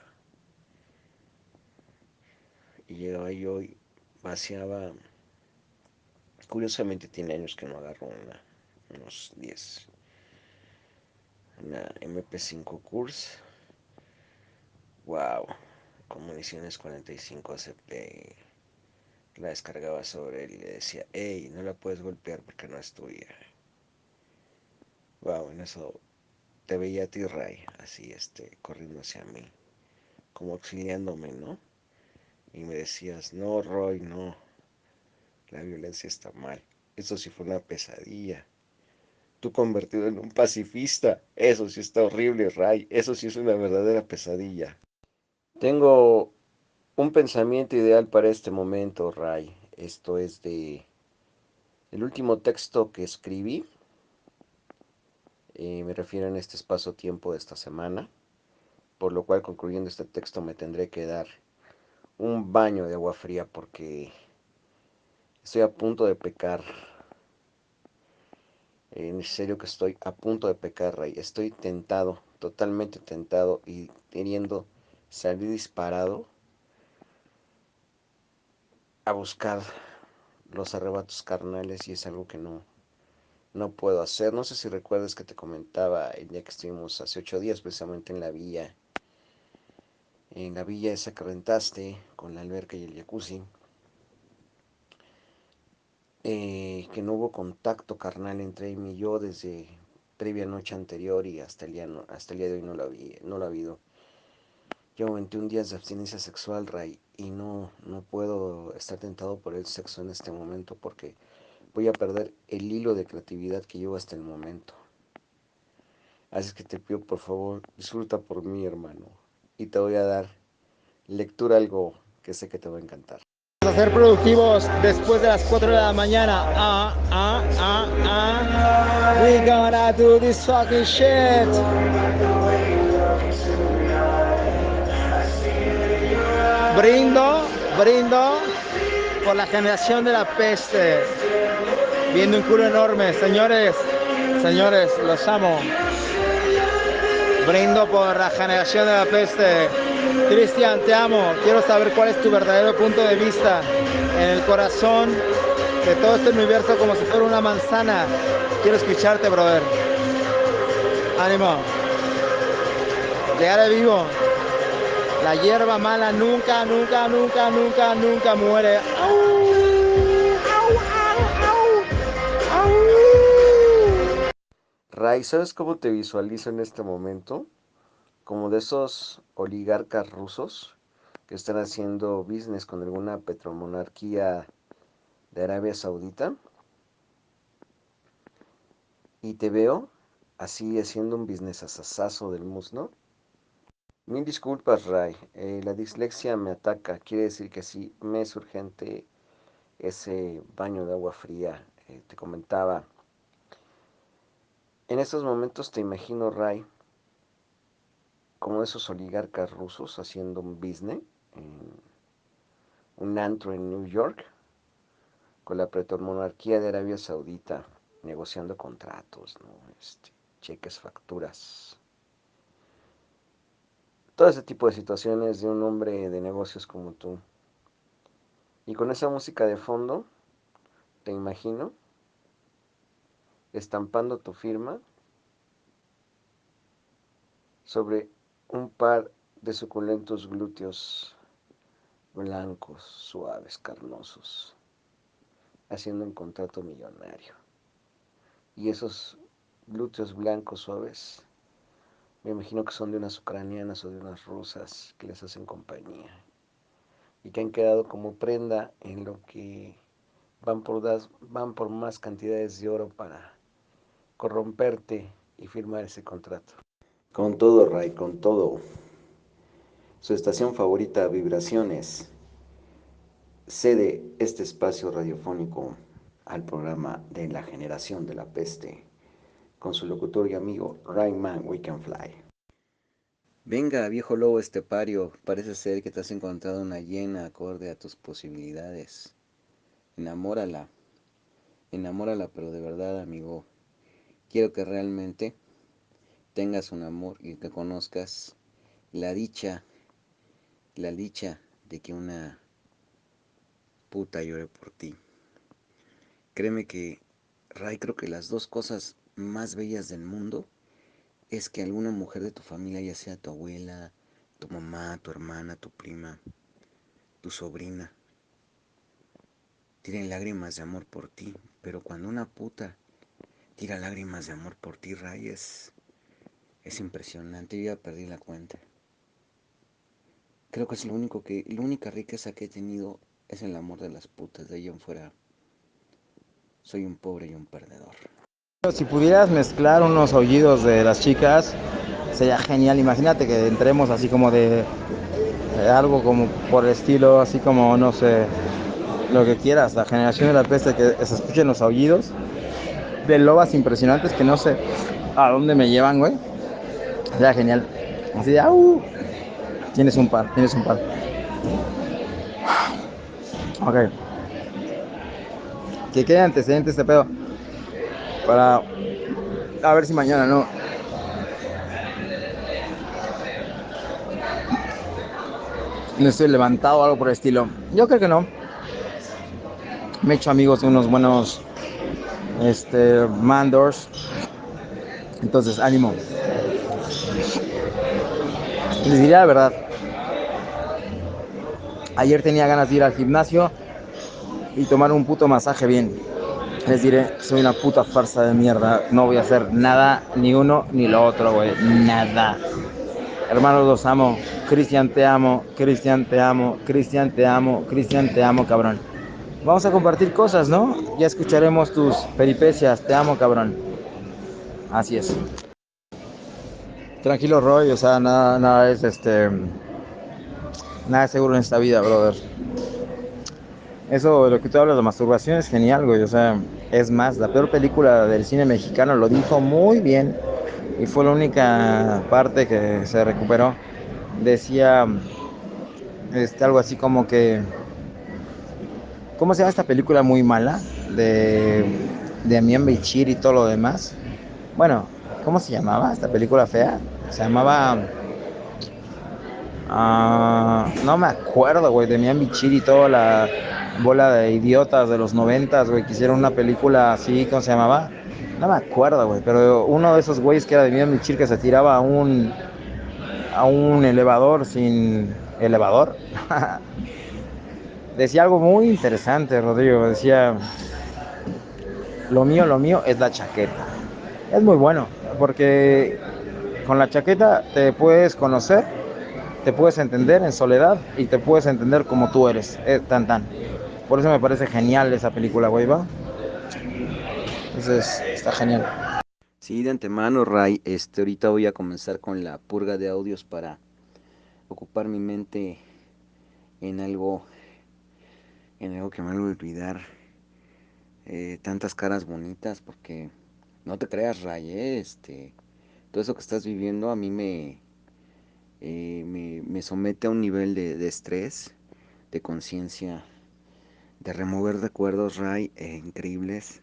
Y llegaba yo y vaciaba. Curiosamente tiene años que no agarro una, unos diez. Una M P cinco Curse. Wow. Con municiones cuarenta y cinco A C P. La descargaba sobre él y le decía, hey, no la puedes golpear porque no es tuya. Wow, en eso te veía a ti, Ray, así, este, corriendo hacia mí, como auxiliándome, ¿no? Y me decías, no, Roy, no, la violencia está mal. Eso sí fue una pesadilla. Tú convertido en un pacifista. Eso sí está horrible, Ray. Eso sí es una verdadera pesadilla. Tengo un pensamiento ideal para este momento, Ray. Esto es de el último texto que escribí. Eh, me refiero en este espacio-tiempo de esta semana. Por lo cual, concluyendo este texto, me tendré que dar un baño de agua fría porque estoy a punto de pecar. En serio que estoy a punto de pecar, Ray. Estoy tentado, totalmente tentado y queriendo salir disparado a buscar los arrebatos carnales y es algo que no, no puedo hacer. No sé si recuerdas que te comentaba el día que estuvimos hace ocho días precisamente en la villa, en la villa esa que rentaste con la alberca y el jacuzzi, eh, que no hubo contacto carnal entre él y yo desde previa noche anterior y hasta el día, no, hasta el día de hoy no lo, había, no lo ha habido. Llevo veintiún días de abstinencia sexual, Ray, y no, no puedo estar tentado por el sexo en este momento porque voy a perder el hilo de creatividad que llevo hasta el momento. Así que te pido por favor, disfruta por mí, hermano, y te voy a dar lectura a algo que sé que te va a encantar. A ser productivos después de las cuatro de la mañana. Ah, ah, ah, ah. We gonna do this fucking shit. Brindo, brindo por la generación de la peste. Viendo un culo enorme. Señores, señores, los amo. Brindo por la generación de la peste. Cristian, te amo. Quiero saber cuál es tu verdadero punto de vista en el corazón de todo este universo como si fuera una manzana. Quiero escucharte, brother. Ánimo. Llegaré vivo. La hierba mala nunca, nunca, nunca, nunca, nunca muere. ¡Au! ¡Au, au, au! ¡Au! Ray, ¿sabes cómo te visualizo en este momento? Como de esos oligarcas rusos que están haciendo business con alguna petromonarquía de Arabia Saudita y te veo así haciendo un business asasazo del muslo. Mil disculpas, Ray. Eh, la dislexia me ataca. Quiere decir que sí, me es urgente ese baño de agua fría. Eh, te comentaba. En estos momentos te imagino, Ray, como esos oligarcas rusos haciendo un business en un antro en New York con la premonarquía de Arabia Saudita, negociando contratos, ¿no? Este, cheques, facturas. Todo ese tipo de situaciones de un hombre de negocios como tú. Y con esa música de fondo, te imagino estampando tu firma sobre un par de suculentos glúteos blancos, suaves, carnosos, haciendo un contrato millonario. Y esos glúteos blancos suaves, me imagino que son de unas ucranianas o de unas rusas que les hacen compañía y que han quedado como prenda en lo que van por, das, van por más cantidades de oro para corromperte y firmar ese contrato. Con todo, Ray, con todo. Su estación favorita, Vibraciones, cede este espacio radiofónico al programa de La Generación de la Peste, con su locutor y amigo Rayman We Can Fly. Venga, viejo lobo estepario, parece ser que te has encontrado una hiena acorde a tus posibilidades. Enamórala, enamórala, pero de verdad, amigo. Quiero que realmente tengas un amor y que conozcas la dicha, la dicha de que una puta llore por ti. Créeme que, Ray, creo que las dos cosas más bellas del mundo es que alguna mujer de tu familia, ya sea tu abuela, tu mamá, tu hermana, tu prima, tu sobrina, tiren lágrimas de amor por ti. Pero cuando una puta tira lágrimas de amor por ti, Ray, es, es impresionante. Yo ya perdí la cuenta. Creo que es lo único que, la única riqueza que he tenido es el amor de las putas. De ahí en fuera, soy un pobre y un perdedor. Si pudieras mezclar unos aullidos de las chicas, sería genial. Imagínate que entremos así como de, de algo como por el estilo, así como, no sé, lo que quieras, la generación de la peste, que se escuchen los aullidos de lobas impresionantes que no sé a dónde me llevan, güey. Sería genial. Así de, ¡au! Tienes un par, tienes un par. Ok. Que quede antecedente este pedo. Para a ver si mañana no. No estoy levantado o algo por el estilo. Yo creo que no. Me he hecho amigos de unos buenos este, mandors. Entonces, ánimo. Les diré la verdad. Ayer tenía ganas de ir al gimnasio y tomar un puto masaje bien. Les diré, soy una puta farsa de mierda. No voy a hacer nada, ni uno ni lo otro, güey. Nada. Hermanos, los amo. Cristian, te amo. Cristian, te amo. Cristian, te amo. Cristian, te amo, cabrón. Vamos a compartir cosas, ¿no? Ya escucharemos tus peripecias. Te amo, cabrón. Así es. Tranquilo, Roy. O sea, nada, nada es este. Nada es seguro en esta vida, brother. Eso de lo que tú hablas de masturbación es genial, güey. O sea, es más, la peor película del cine mexicano lo dijo muy bien. Y fue la única parte que se recuperó. Decía este, algo así como que. ¿Cómo se llama esta película muy mala? De, de Damián Bichir y todo lo demás. Bueno, ¿cómo se llamaba esta película fea? Se llamaba... Uh, no me acuerdo, güey. Damián Bichir y toda la bola de idiotas de los noventas, güey, que hicieron una película así, ¿cómo se llamaba? No me acuerdo, güey, pero uno de esos güeyes que era Damián Bichir que se tiraba a un... a un elevador sin... ¿elevador? Decía algo muy interesante, Rodrigo. Decía, lo mío, lo mío es la chaqueta. Es muy bueno, porque con la chaqueta te puedes conocer, te puedes entender en soledad y te puedes entender como tú eres. Eh, tan tan. Por eso me parece genial esa película, güey, ¿va? Entonces, está genial. Sí, de antemano, Ray, este, ahorita voy a comenzar con la purga de audios para ocupar mi mente en algo, en algo que me haga olvidar eh, tantas caras bonitas, porque no te creas, Ray, eh, este, todo eso que estás viviendo a mí me, eh, me, me somete a un nivel de, de estrés, de conciencia, de remover recuerdos, Ray, eh, increíbles.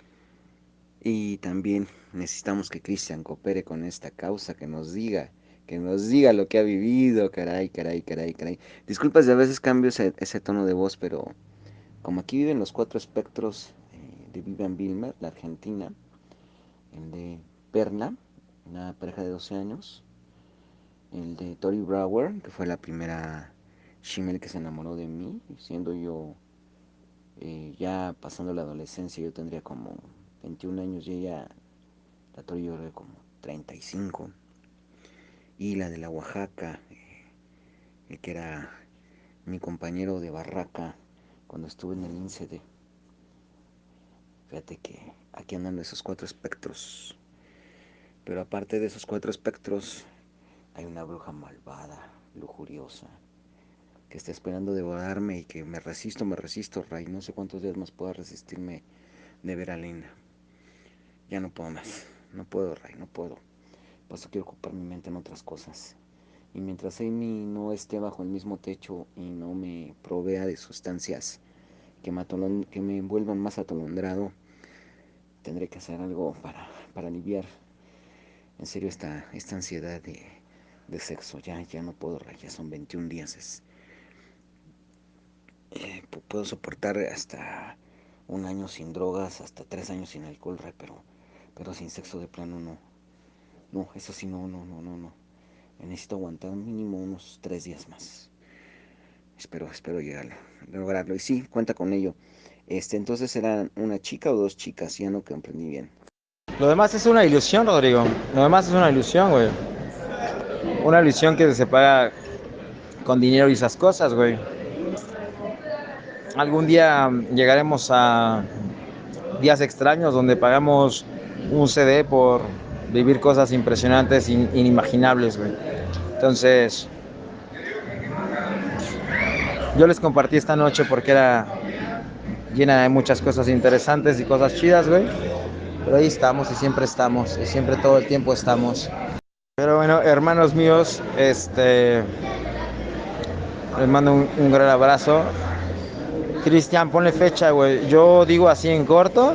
Y también necesitamos que Cristian coopere con esta causa, que nos diga, que nos diga lo que ha vivido, caray, caray, caray, caray. Disculpas si a veces cambio ese, ese tono de voz, pero como aquí viven los cuatro espectros eh, de Vivian Wilmer, la argentina, el de Perla, una pareja de doce años, el de Tori Brower, que fue la primera Shimel que se enamoró de mí, siendo yo eh, ya pasando la adolescencia, yo tendría como veintiún años y ella, la Tori, yo creo como treinta y cinco. Y la de la Oaxaca, el que era mi compañero de barraca cuando estuve en el INCEDE. Fíjate que aquí andan esos cuatro espectros. Pero aparte de esos cuatro espectros, hay una bruja malvada, lujuriosa, que está esperando devorarme y que me resisto, me resisto, Ray. No sé cuántos días más pueda resistirme de ver a Linda. Ya no puedo más. No puedo, Ray, no puedo. Paso quiero ocupar mi mente en otras cosas. Y mientras Amy no esté bajo el mismo techo y no me provea de sustancias que me, atolon, que me envuelvan más atolondrado, tendré que hacer algo para, para aliviar en serio esta, esta ansiedad de, de sexo. Ya, ya no puedo, ya son veintiún días. Es, eh, puedo soportar hasta un año sin drogas, hasta tres años sin alcohol, pero, pero sin sexo de plano no. No, eso sí, no, no, no, no, no. Necesito aguantar mínimo unos tres días más. Espero, espero llegar a lograrlo. Y sí, cuenta con ello. Este, entonces eran una chica o dos chicas, ya no comprendí bien. Lo demás es una ilusión, Rodrigo. Lo demás es una ilusión, güey. Una ilusión que se paga con dinero y esas cosas, güey. Algún día llegaremos a días extraños donde pagamos un C D por vivir cosas impresionantes, in- inimaginables, güey. Entonces, yo les compartí esta noche porque era llena de muchas cosas interesantes y cosas chidas, güey. Pero ahí estamos y siempre estamos y siempre todo el tiempo estamos. Pero bueno, hermanos míos, este, les mando un, un gran abrazo. Cristian, ponle fecha, güey. Yo digo así en corto.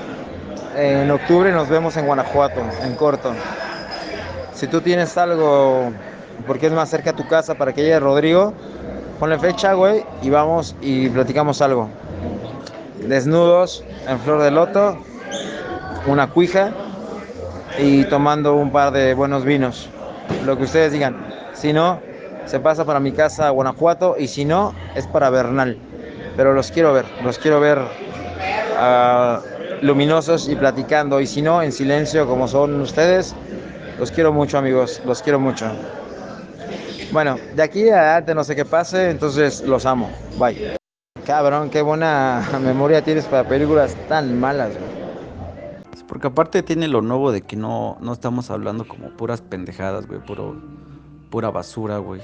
En octubre nos vemos en Guanajuato, en corto. Si tú tienes algo, porque es más cerca a tu casa para que llegue Rodrigo, ponle fecha, güey, y vamos y platicamos algo. Desnudos, en flor de loto, una cuija y tomando un par de buenos vinos. Lo que ustedes digan. Si no, se pasa para mi casa a Guanajuato y si no, es para Bernal. Pero los quiero ver, los quiero ver uh, luminosos y platicando. Y si no, en silencio como son ustedes. Los quiero mucho, amigos, los quiero mucho. Bueno, de aquí adelante no sé qué pase, entonces los amo. Bye. Cabrón, qué buena memoria tienes para películas tan malas, güey. Porque aparte tiene lo nuevo de que no, no estamos hablando como puras pendejadas, güey, puro, pura basura, güey.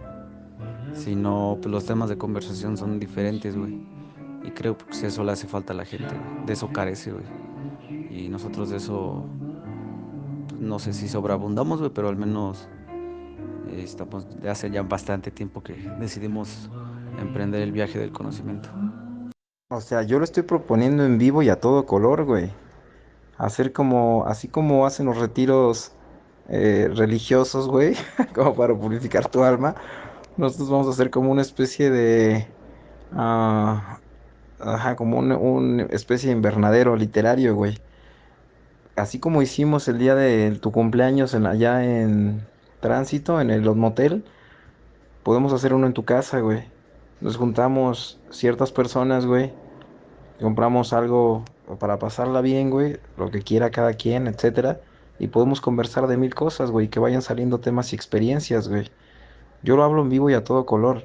Sino, pues los temas de conversación son diferentes, güey. Y creo que pues, eso le hace falta a la gente, güey. De eso carece, güey. Y nosotros de eso, pues, no sé si sobreabundamos, güey, pero al menos eh, estamos de hace ya bastante tiempo que decidimos emprender el viaje del conocimiento. O sea, yo lo estoy proponiendo en vivo y a todo color, güey. Hacer como, así como hacen los retiros eh, religiosos, güey, como para purificar tu alma. Nosotros vamos a hacer como una especie de, ah, ajá, como una un especie de invernadero literario, güey. Así como hicimos el día de tu cumpleaños en, allá en Tránsito, en el motel, podemos hacer uno en tu casa, güey. Nos juntamos ciertas personas, güey. Compramos algo para pasarla bien, güey, lo que quiera cada quien, etcétera, y podemos conversar de mil cosas, güey, que vayan saliendo temas y experiencias, güey. Yo lo hablo en vivo y a todo color.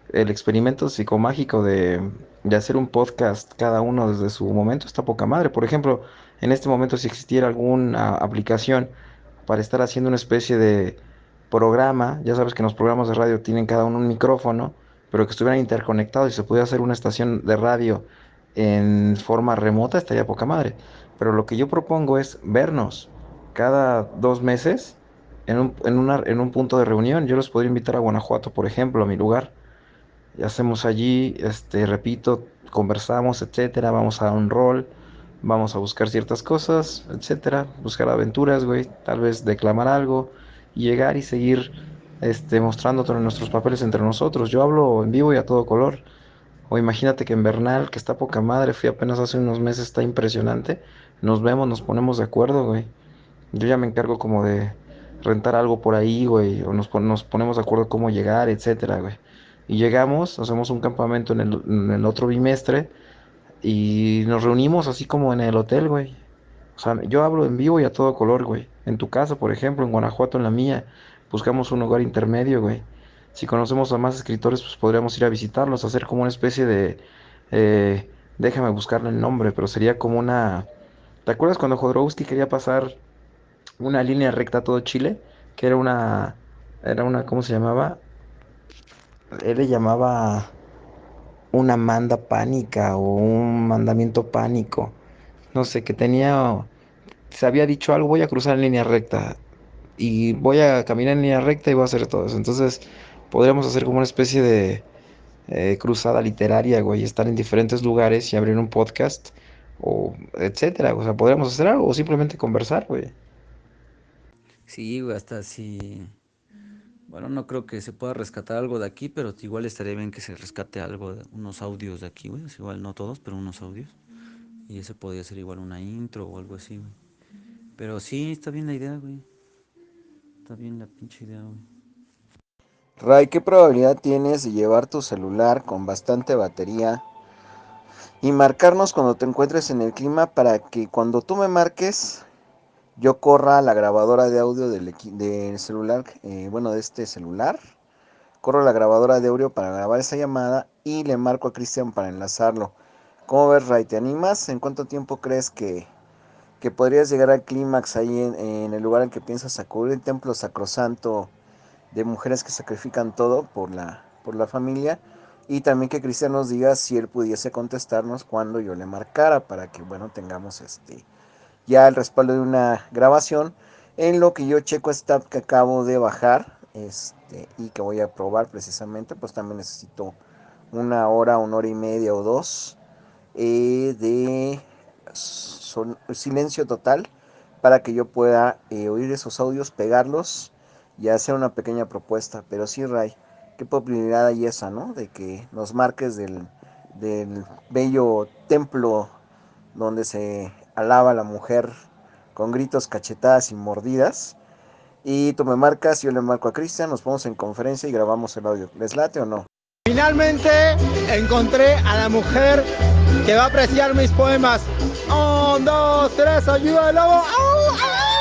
el experimento psicomágico de, de hacer un podcast cada uno desde su momento está poca madre. Por ejemplo, en este momento si existiera alguna aplicación para estar haciendo una especie de programa, ya sabes que en los programas de radio tienen cada uno un micrófono, pero que estuvieran interconectados y se pudiera hacer una estación de radio en forma remota, estaría poca madre. Pero lo que yo propongo es vernos cada dos meses en un, en una, en un punto de reunión. Yo los podría invitar a Guanajuato, por ejemplo, a mi lugar. Y hacemos allí, este, repito, conversamos, etcétera, vamos a un rol, vamos a buscar ciertas cosas, etcétera, buscar aventuras, güey, tal vez declamar algo y llegar y seguir, este, mostrando todos nuestros papeles entre nosotros. Yo hablo en vivo y a todo color. O imagínate que en Bernal, que está poca madre, fui apenas hace unos meses, está impresionante. Nos vemos, nos ponemos de acuerdo, güey. Yo ya me encargo como de rentar algo por ahí, güey, o nos, pon- nos ponemos de acuerdo cómo llegar, etcétera, güey. Y llegamos, hacemos un campamento en el, en el otro bimestre y nos reunimos así como en el hotel, güey. O sea, yo hablo en vivo y a todo color, güey. En tu casa, por ejemplo, en Guanajuato, en la mía, buscamos un lugar intermedio, güey. Si conocemos a más escritores, pues podríamos ir a visitarlos, hacer como una especie de... eh, déjame buscarle el nombre, pero sería como una... ¿Te acuerdas cuando Jodorowsky quería pasar una línea recta a todo Chile? Que era una... Era una, ¿cómo se llamaba? Él le llamaba una manda pánica o un mandamiento pánico. No sé, que tenía... Se había dicho algo, voy a cruzar en línea recta y voy a caminar en línea recta y voy a hacer todo eso. Entonces, podríamos hacer como una especie de eh, cruzada literaria, güey, estar en diferentes lugares y abrir un podcast o etcétera. O sea, podríamos hacer algo o simplemente conversar, güey. Sí, güey, hasta si... Bueno, no creo que se pueda rescatar algo de aquí, pero igual estaría bien que se rescate algo, de- unos audios de aquí, güey. Es igual no todos, pero unos audios. Y ese podría ser igual una intro o algo así, güey. Pero sí, está bien la idea, güey. Está bien la pinche idea, güey. Ray, ¿qué probabilidad tienes de llevar tu celular con bastante batería y marcarnos cuando te encuentres en el clima para que cuando tú me marques yo corra a la grabadora de audio del, equi- del celular, eh, bueno, de este celular, corro la grabadora de audio para grabar esa llamada y le marco a Cristian para enlazarlo? ¿Cómo ves, Ray? ¿Te animas? ¿En cuánto tiempo crees que, que podrías llegar al clímax ahí en, en el lugar en que piensas acudir, el templo sacrosanto de mujeres que sacrifican todo por la, por la familia? Y también que Cristian nos diga si él pudiese contestarnos cuando yo le marcara para que, bueno, tengamos este ya el respaldo de una grabación en lo que yo checo esta app que acabo de bajar este, y que voy a probar precisamente. Pues también necesito una hora, una hora y media o dos eh, de son, silencio total para que yo pueda eh, oír esos audios, pegarlos y hacer una pequeña propuesta. Pero sí, Ray, qué probabilidad hay esa, ¿no? De que nos marques del, del bello templo donde se alaba a la mujer con gritos, cachetadas y mordidas. Y tú me marcas, yo le marco a Cristian, nos ponemos en conferencia y grabamos el audio. ¿Les late o no? Finalmente encontré a la mujer que va a apreciar mis poemas. Un, dos, tres, ayuda al lobo. ¡Au,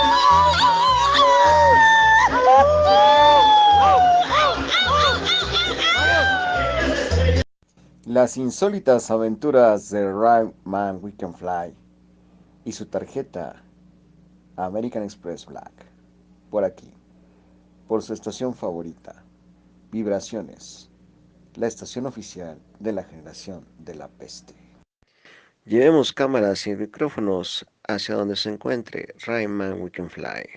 Las insólitas aventuras de Rayman We Can Fly y su tarjeta American Express Black. Por aquí, por su estación favorita, Vibraciones, la estación oficial de la generación de la peste. Llevemos cámaras y micrófonos hacia donde se encuentre Rayman We Can Fly.